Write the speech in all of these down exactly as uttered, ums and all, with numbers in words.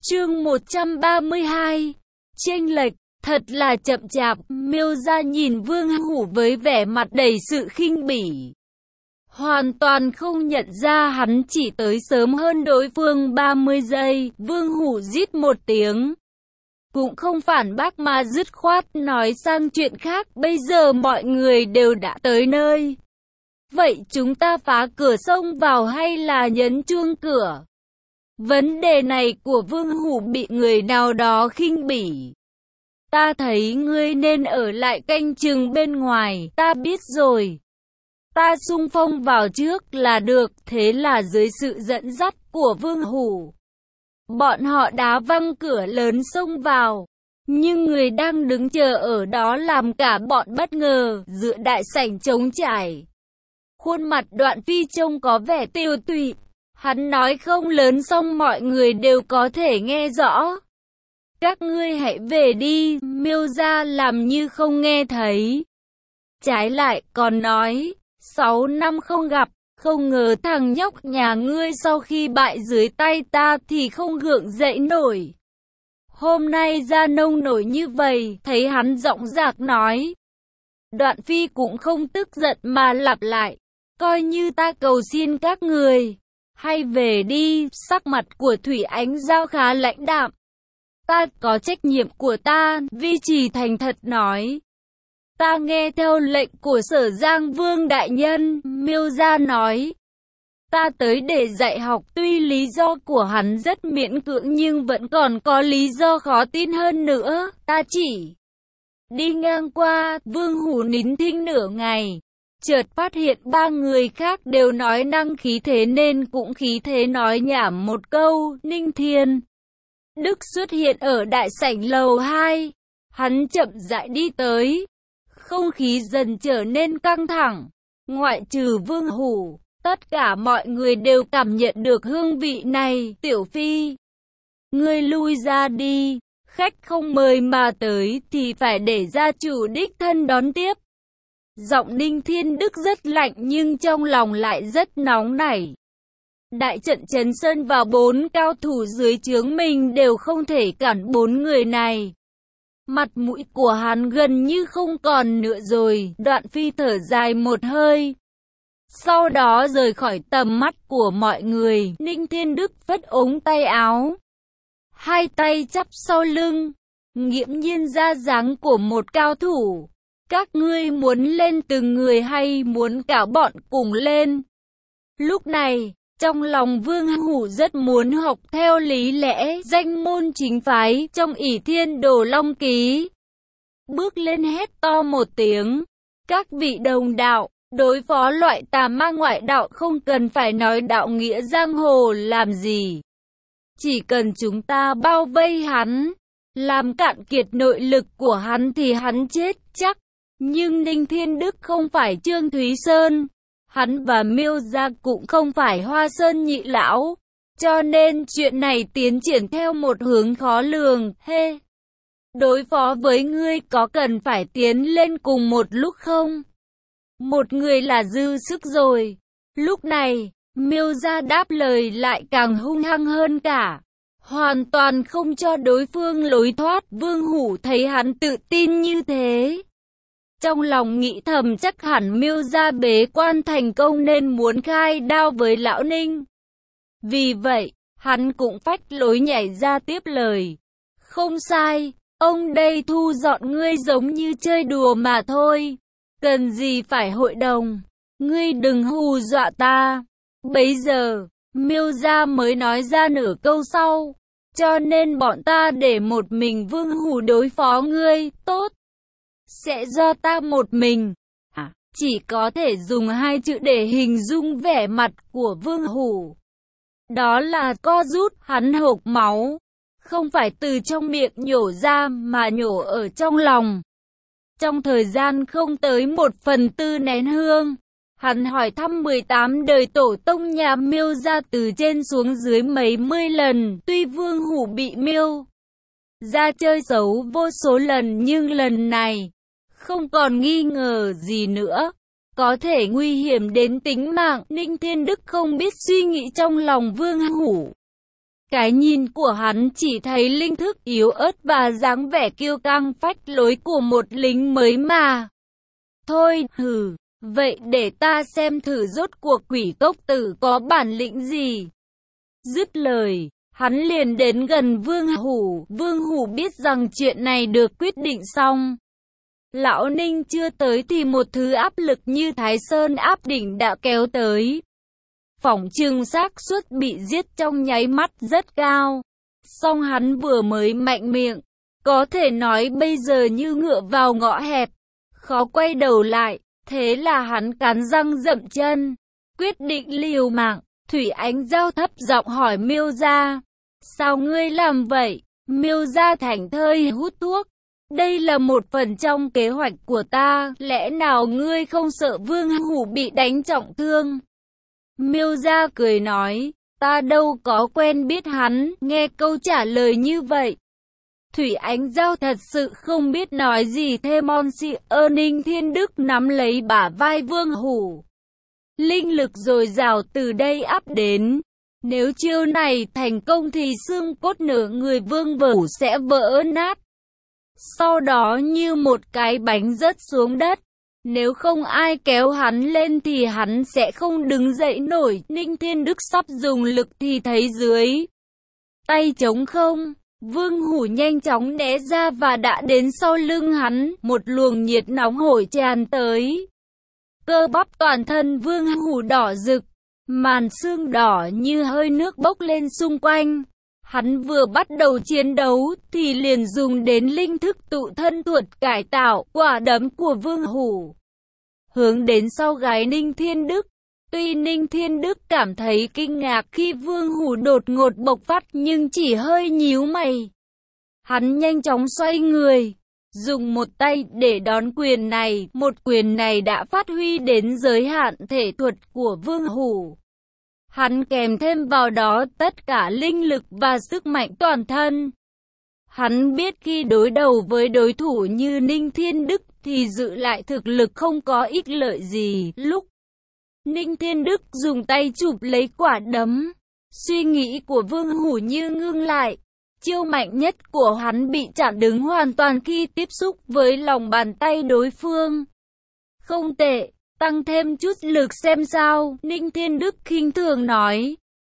Chương một trăm ba mươi hai. Chênh lệch, thật là chậm chạp. Miêu gia nhìn Vương Hủ với vẻ mặt đầy sự khinh bỉ. Hoàn toàn không nhận ra hắn chỉ tới sớm hơn đối phương ba mươi giây. Vương Hủ rít một tiếng, cũng không phản bác mà dứt khoát nói sang chuyện khác. Bây giờ mọi người đều đã tới nơi, vậy chúng ta phá cửa xông vào hay là nhấn chuông cửa? Vấn đề này của Vương Hủ bị người nào đó khinh bỉ. Ta thấy ngươi nên ở lại canh chừng bên ngoài. Ta biết rồi. Ta xung phong vào trước là được. Thế là dưới sự dẫn dắt của Vương Hủ, bọn họ đá văng cửa lớn xông vào. Nhưng người đang đứng chờ ở đó làm cả bọn bất ngờ. Giữa đại sảnh trống trải, khuôn mặt Đoạn Phi trông có vẻ tiêu tụy. Hắn nói không lớn xong mọi người đều có thể nghe rõ. Các ngươi hãy về đi. Miêu gia làm như không nghe thấy. Trái lại còn nói, sáu năm không gặp, không ngờ thằng nhóc nhà ngươi sau khi bại dưới tay ta thì không gượng dậy nổi. Hôm nay ra nông nổi như vậy. Thấy hắn giọng dạc nói, Đoạn Phi cũng không tức giận mà lặp lại, coi như ta cầu xin các người hay về đi. Sắc mặt của Thủy Ánh Giao khá lãnh đạm. Ta có trách nhiệm của ta. Vi Trì thành thật nói, ta nghe theo lệnh của Sở Giang Vương đại nhân. Miêu gia nói, ta tới để dạy học. Tuy lý do của hắn rất miễn cưỡng nhưng vẫn còn có lý do khó tin hơn nữa. Ta chỉ đi ngang qua. Vương Hủ nín thinh nửa ngày, chợt phát hiện ba người khác đều nói năng khí thế nên cũng khí thế nói nhảm một câu. Ninh Thiên Đức xuất hiện ở đại sảnh lầu hai. Hắn chậm rãi đi tới. Không khí dần trở nên căng thẳng. Ngoại trừ Vương Hủ, tất cả mọi người đều cảm nhận được hương vị này. Tiểu Phi, ngươi lui ra đi. Khách không mời mà tới thì phải để gia chủ đích thân đón tiếp. Giọng Ninh Thiên Đức rất lạnh nhưng trong lòng lại rất nóng nảy. Đại trận Trấn Sơn và bốn cao thủ dưới trướng mình đều không thể cản bốn người này. Mặt mũi của hắn gần như không còn nữa rồi. Đoạn Phi thở dài một hơi, sau đó rời khỏi tầm mắt của mọi người. Ninh Thiên Đức phất ống tay áo, hai tay chắp sau lưng, nghiễm nhiên ra dáng của một cao thủ. Các ngươi muốn lên từng người hay muốn cả bọn cùng lên? Lúc này, trong lòng Vương Hủ rất muốn học theo lý lẽ danh môn chính phái trong ỷ Thiên Đồ Long Ký. Bước lên hét to một tiếng, các vị đồng đạo, đối phó loại tà ma ngoại đạo không cần phải nói đạo nghĩa giang hồ làm gì. Chỉ cần chúng ta bao vây hắn, làm cạn kiệt nội lực của hắn thì hắn chết chắc. Nhưng Ninh Thiên Đức không phải Trương Thúy Sơn, hắn và Miêu gia cũng không phải Hoa Sơn nhị lão, cho nên chuyện này tiến triển theo một hướng khó lường. Hê, đối phó với ngươi có cần phải tiến lên cùng một lúc không? Một người là dư sức rồi. Lúc này, Miêu gia đáp lời lại càng hung hăng hơn cả, hoàn toàn không cho đối phương lối thoát. Vương Hủ thấy hắn tự tin như thế, trong lòng nghĩ thầm chắc hẳn Miêu gia bế quan thành công nên muốn khai đao với lão Ninh. Vì vậy, hắn cũng phách lối nhảy ra tiếp lời. Không sai, ông đây thu dọn ngươi giống như chơi đùa mà thôi. Cần gì phải hội đồng, ngươi đừng hù dọa ta. Bấy giờ, Miêu gia mới nói ra nửa câu sau, cho nên bọn ta để một mình Vương Hủ đối phó ngươi. Tốt, sẽ do ta một mình. À, chỉ có thể dùng hai chữ để hình dung vẻ mặt của Vương Hủ. Đó là co rút. Hắn hộc máu, không phải từ trong miệng nhổ ra mà nhổ ở trong lòng. Trong thời gian không tới một phần tư nén hương, hắn hỏi thăm mười tám đời tổ tông nhà Miêu gia từ trên xuống dưới mấy mươi lần. Tuy Vương Hủ bị Miêu gia chơi xấu vô số lần nhưng lần này không còn nghi ngờ gì nữa, có thể nguy hiểm đến tính mạng. Ninh Thiên Đức không biết suy nghĩ trong lòng Vương Hủ. Cái nhìn của hắn chỉ thấy linh thức yếu ớt và dáng vẻ kiêu căng phách lối của một lính mới mà. Thôi, hừ, vậy để ta xem thử rốt cuộc quỷ cốc tử có bản lĩnh gì. Dứt lời, hắn liền đến gần Vương Hủ. Vương Hủ biết rằng chuyện này được quyết định xong. Lão Ninh chưa tới thì một thứ áp lực như Thái Sơn áp đỉnh đã kéo tới. Phỏng chừng xác suất bị giết trong nháy mắt rất cao. Song hắn vừa mới mạnh miệng, có thể nói bây giờ như ngựa vào ngõ hẹp, khó quay đầu lại. Thế là hắn cắn răng dậm chân, quyết định liều mạng. Thủy Ánh Giao thấp giọng hỏi Miêu Gia, sao ngươi làm vậy? Miêu Gia thảnh thơi hút thuốc. Đây là một phần trong kế hoạch của ta, lẽ nào ngươi không sợ Vương Hủ bị đánh trọng thương? Miêu Gia cười nói, ta đâu có quen biết hắn. Nghe câu trả lời như vậy, Thủy Ánh Giao thật sự không biết nói gì thêm. Onsi ơ Ninh Thiên Đức nắm lấy bả vai Vương Hủ. Linh lực dồi dào từ đây áp đến. Nếu chiêu này thành công thì xương cốt nửa người Vương Hủ sẽ vỡ nát. Sau đó như một cái bánh rớt xuống đất. Nếu không ai kéo hắn lên thì hắn sẽ không đứng dậy nổi. Ninh Thiên Đức sắp dùng lực thì thấy dưới tay trống không. Vương Hủ nhanh chóng né ra và đã đến sau lưng hắn. Một luồng nhiệt nóng hổi tràn tới. Cơ bắp toàn thân Vương Hủ đỏ rực. Màn xương đỏ như hơi nước bốc lên xung quanh. Hắn vừa bắt đầu chiến đấu thì liền dùng đến linh thức tụ thân thuật cải tạo. Quả đấm của Vương Hủ hướng đến sau gáy Ninh Thiên Đức. Tuy Ninh Thiên Đức cảm thấy kinh ngạc khi Vương Hủ đột ngột bộc phát nhưng chỉ hơi nhíu mày. Hắn nhanh chóng xoay người, dùng một tay để đón quyền này. Một quyền này đã phát huy đến giới hạn thể thuật của Vương Hủ. Hắn kèm thêm vào đó tất cả linh lực và sức mạnh toàn thân. Hắn biết khi đối đầu với đối thủ như Ninh Thiên Đức thì giữ lại thực lực không có ích lợi gì. Lúc Ninh Thiên Đức dùng tay chụp lấy quả đấm, suy nghĩ của Vương Hủ như ngưng lại. Chiêu mạnh nhất của hắn bị chặn đứng hoàn toàn khi tiếp xúc với lòng bàn tay đối phương. Không tệ, tăng thêm chút lực xem sao, Ninh Thiên Đức khinh thường nói.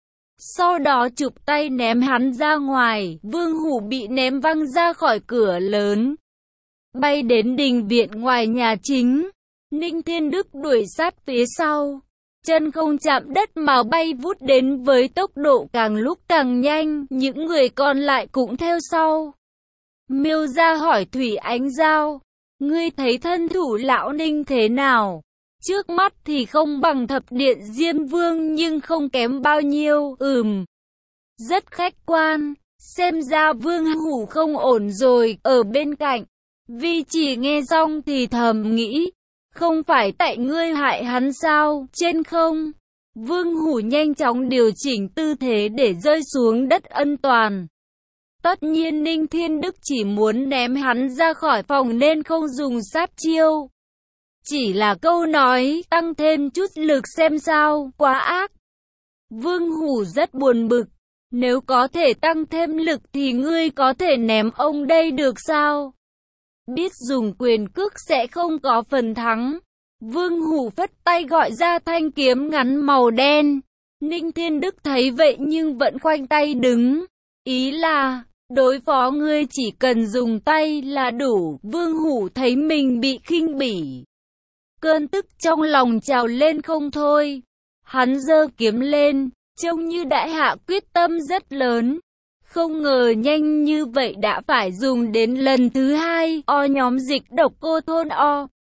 Sau đó chụp tay ném hắn ra ngoài. Vương Hủ bị ném văng ra khỏi cửa lớn, bay đến đình viện ngoài nhà chính. Ninh Thiên Đức đuổi sát phía sau, chân không chạm đất mà bay vút đến với tốc độ càng lúc càng nhanh. Những người còn lại cũng theo sau. Miêu Gia hỏi Thủy Ánh Giao, ngươi thấy thân thủ lão Ninh thế nào? Trước mắt thì không bằng thập điện Diêm Vương nhưng không kém bao nhiêu. Ừm, rất khách quan. Xem ra Vương Hủ không ổn rồi. Ở bên cạnh, Vi chỉ nghe xong thì thầm nghĩ, không phải tại ngươi hại hắn sao? Trên không, Vương Hủ nhanh chóng điều chỉnh tư thế để rơi xuống đất an toàn. Tất nhiên Ninh Thiên Đức chỉ muốn ném hắn ra khỏi phòng nên không dùng sát chiêu. Chỉ là câu nói, tăng thêm chút lực xem sao, quá ác. Vương Hủ rất buồn bực. Nếu có thể tăng thêm lực thì ngươi có thể ném ông đây được sao? Biết dùng quyền cước sẽ không có phần thắng. Vương Hủ phất tay gọi ra thanh kiếm ngắn màu đen. Ninh Thiên Đức thấy vậy nhưng vẫn khoanh tay đứng. Ý là, đối phó ngươi chỉ cần dùng tay là đủ. Vương Hủ thấy mình bị khinh bỉ. Cơn tức trong lòng trào lên không thôi. Hắn giơ kiếm lên, trông như đại hạ quyết tâm rất lớn. Không ngờ nhanh như vậy đã phải dùng đến lần thứ hai. O nhóm dịch độc cô thôn O.